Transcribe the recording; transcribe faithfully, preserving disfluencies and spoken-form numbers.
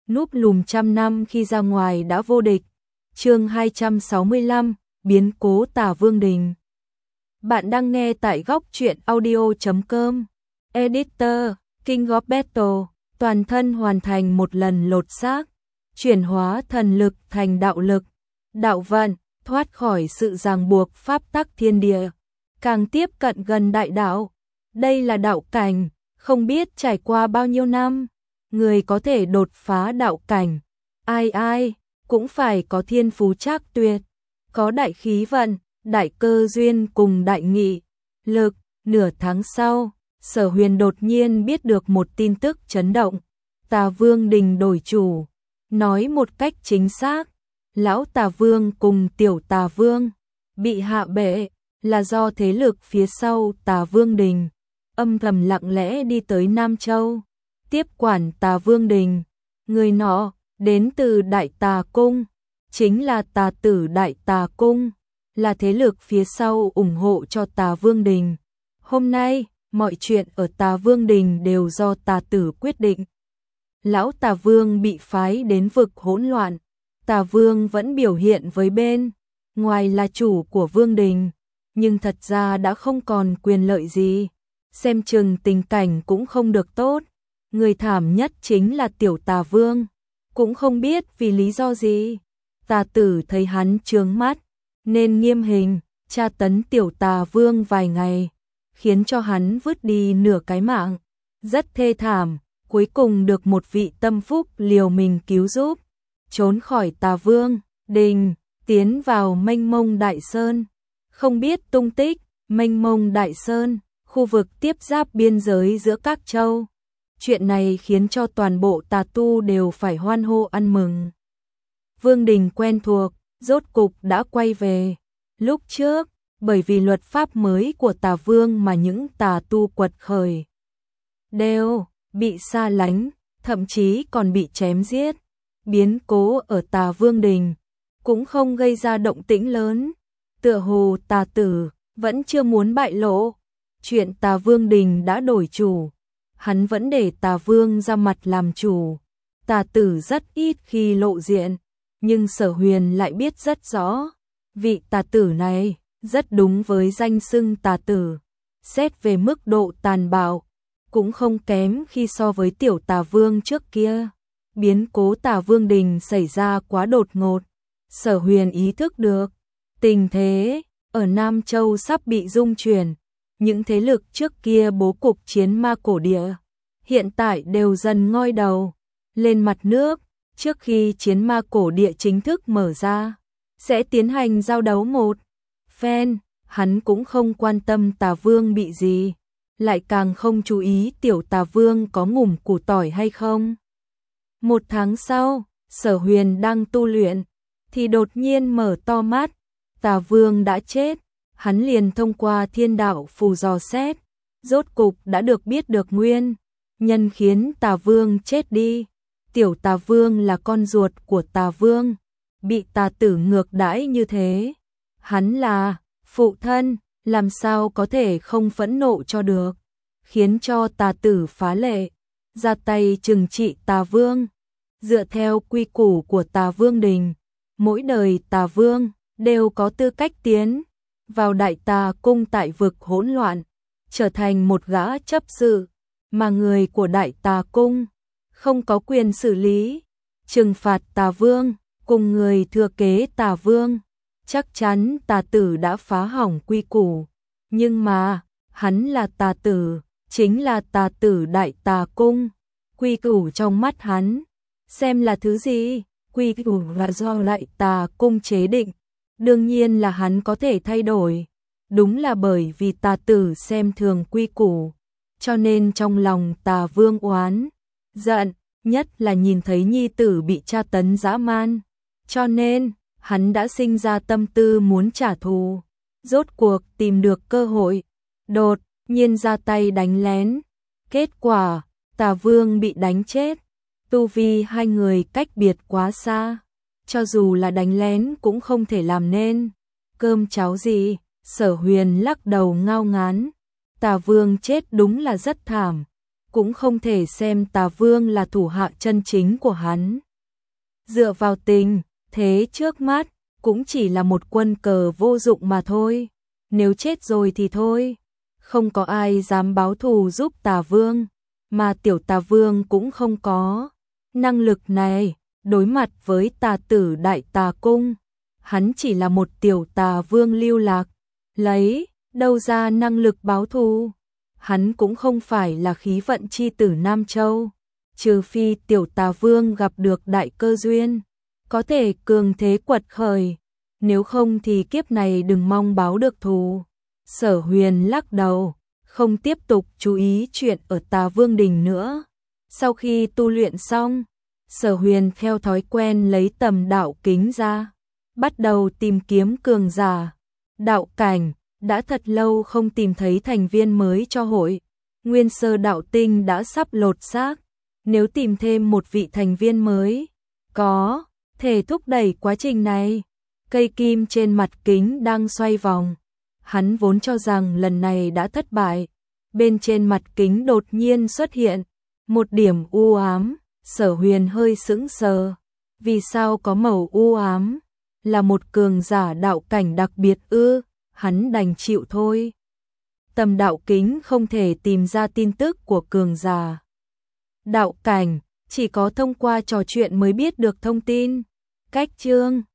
núp lùm trăm năm khi ra ngoài đã vô địch. Chương hai trăm sáu mươi lăm, biến cố Tả Vương Đình. Bạn đang nghe tại góc truyện audio chấm com. Editor, King of Battle, toàn thân hoàn thành một lần lột xác, chuyển hóa thần lực thành đạo lực, đạo vận, thoát khỏi sự ràng buộc pháp tắc thiên địa, càng tiếp cận gần đại đạo. Đây là đạo cảnh, không biết trải qua bao nhiêu năm, người có thể đột phá đạo cảnh, ai ai cũng phải có thiên phú trác tuyệt, có đại khí vận, đại cơ duyên cùng đại nghị lực. Nửa tháng sau, Sở Huyền đột nhiên biết được một tin tức chấn động, Tà Vương Đình đổi chủ. Nói một cách chính xác, lão Tà Vương cùng tiểu Tà Vương bị hạ bệ là do thế lực phía sau Tà Vương Đình âm thầm lặng lẽ đi tới Nam Châu, tiếp quản Tà Vương Đình. Người nọ đến từ Đại Tà Cung, chính là Tà Tử Đại Tà Cung, là thế lực phía sau ủng hộ cho Tà Vương Đình. Hôm nay, mọi chuyện ở Tà Vương Đình đều do Tà Tử quyết định. Lão Tà Vương bị phái đến vực hỗn loạn, Tà Vương vẫn biểu hiện với bên ngoài là chủ của Vương Đình, nhưng thật ra đã không còn quyền lợi gì, xem chừng tình cảnh cũng không được tốt. Người thảm nhất chính là tiểu Tà Vương, cũng không biết vì lý do gì, Tà Tử thấy hắn chướng mắt, nên nghiêm hình, tra tấn tiểu Tà Vương vài ngày, khiến cho hắn vứt đi nửa cái mạng, rất thê thảm. Cuối cùng được một vị tâm phúc liều mình cứu giúp, trốn khỏi Tà Vương Đình, tiến vào mênh mông Đại Sơn. Không biết tung tích, mênh mông Đại Sơn, khu vực tiếp giáp biên giới giữa các châu. Chuyện này khiến cho toàn bộ tà tu đều phải hoan hô ăn mừng. Vương Đình quen thuộc, rốt cục đã quay về. Lúc trước, bởi vì luật pháp mới của Tà Vương mà những tà tu quật khởi đều bị xa lánh, thậm chí còn bị chém giết. Biến cố ở Tà Vương Đình cũng không gây ra động tĩnh lớn, tựa hồ Tà Tử vẫn chưa muốn bại lộ. Chuyện Tà Vương Đình đã đổi chủ, hắn vẫn để Tà Vương ra mặt làm chủ. Tà Tử rất ít khi lộ diện, nhưng Sở Huyền lại biết rất rõ, vị Tà Tử này rất đúng với danh xưng Tà Tử. Xét về mức độ tàn bạo, cũng không kém khi so với tiểu Tà Vương trước kia. Biến cố Tà Vương Đình xảy ra quá đột ngột, Sở Huyền ý thức được tình thế ở Nam Châu sắp bị rung chuyển. Những thế lực trước kia bố cục chiến ma cổ địa hiện tại đều dần ngoi đầu lên mặt nước. Trước khi chiến ma cổ địa chính thức mở ra, sẽ tiến hành giao đấu một phen. Hắn cũng không quan tâm Tà Vương bị gì, lại càng không chú ý tiểu Tà Vương có ngủm củ tỏi hay không. Một tháng sau, Sở Huyền đang tu luyện, thì đột nhiên mở to mắt, Tà Vương đã chết. Hắn liền thông qua thiên đạo phù dò xét, rốt cục đã được biết được nguyên nhân khiến Tà Vương chết đi. Tiểu Tà Vương là con ruột của Tà Vương, bị Tà Tử ngược đãi như thế. Hắn là phụ thân, làm sao có thể không phẫn nộ cho được, khiến cho Tà Tử phá lệ ra tay trừng trị Tà Vương. Dựa theo quy củ của Tà Vương Đình, mỗi đời Tà Vương đều có tư cách tiến vào Đại Tà Cung tại vực hỗn loạn, trở thành một gã chấp sự, mà người của Đại Tà Cung không có quyền xử lý, trừng phạt Tà Vương cùng người thừa kế Tà Vương. Chắc chắn Tà Tử đã phá hỏng quy củ, nhưng mà hắn là Tà Tử, chính là Tà Tử Đại Tà Cung. Quy củ trong mắt hắn xem là thứ gì? Quy củ là do Đại Tà Cung chế định, đương nhiên là hắn có thể thay đổi. Đúng là bởi vì Tà Tử xem thường quy củ, cho nên trong lòng Tà Vương oán giận, nhất là nhìn thấy nhi tử bị tra tấn dã man, cho nên hắn đã sinh ra tâm tư muốn trả thù. Rốt cuộc tìm được cơ hội, đột nhiên ra tay đánh lén. Kết quả, Tà Vương bị đánh chết. Tu vi hai người cách biệt quá xa, cho dù là đánh lén cũng không thể làm nên cơm cháo gì. Sở Huyền lắc đầu ngao ngán. Tà Vương chết đúng là rất thảm, cũng không thể xem Tà Vương là thủ hạ chân chính của hắn. Dựa vào tình thế trước mắt, cũng chỉ là một quân cờ vô dụng mà thôi. Nếu chết rồi thì thôi, không có ai dám báo thù giúp Tà Vương, mà tiểu Tà Vương cũng không có năng lực này. Đối mặt với Tà Tử Đại Tà Cung, hắn chỉ là một tiểu Tà Vương lưu lạc, lấy đâu ra năng lực báo thù. Hắn cũng không phải là khí vận chi tử Nam Châu, trừ phi tiểu Tà Vương gặp được đại cơ duyên, có thể cường thế quật khởi, nếu không thì kiếp này đừng mong báo được thù. Sở Huyền lắc đầu, không tiếp tục chú ý chuyện ở Tà Vương Đình nữa. Sau khi tu luyện xong, Sở Huyền theo thói quen lấy tầm đạo kính ra, bắt đầu tìm kiếm cường giả đạo cảnh. Đã thật lâu không tìm thấy thành viên mới cho hội Nguyên Sơ Đạo Tinh đã sắp lột xác. Nếu tìm thêm một vị thành viên mới, có thể thúc đẩy quá trình này. Cây kim trên mặt kính đang xoay vòng. Hắn vốn cho rằng lần này đã thất bại. Bên trên mặt kính đột nhiên xuất hiện một điểm u ám. Sở Huyền hơi sững sờ. Vì sao có màu u ám? Là một cường giả đạo cảnh đặc biệt ư? Hắn đành chịu thôi. Tầm đạo kính không thể tìm ra tin tức của cường giả đạo cảnh, chỉ có thông qua trò chuyện mới biết được thông tin. Cách chương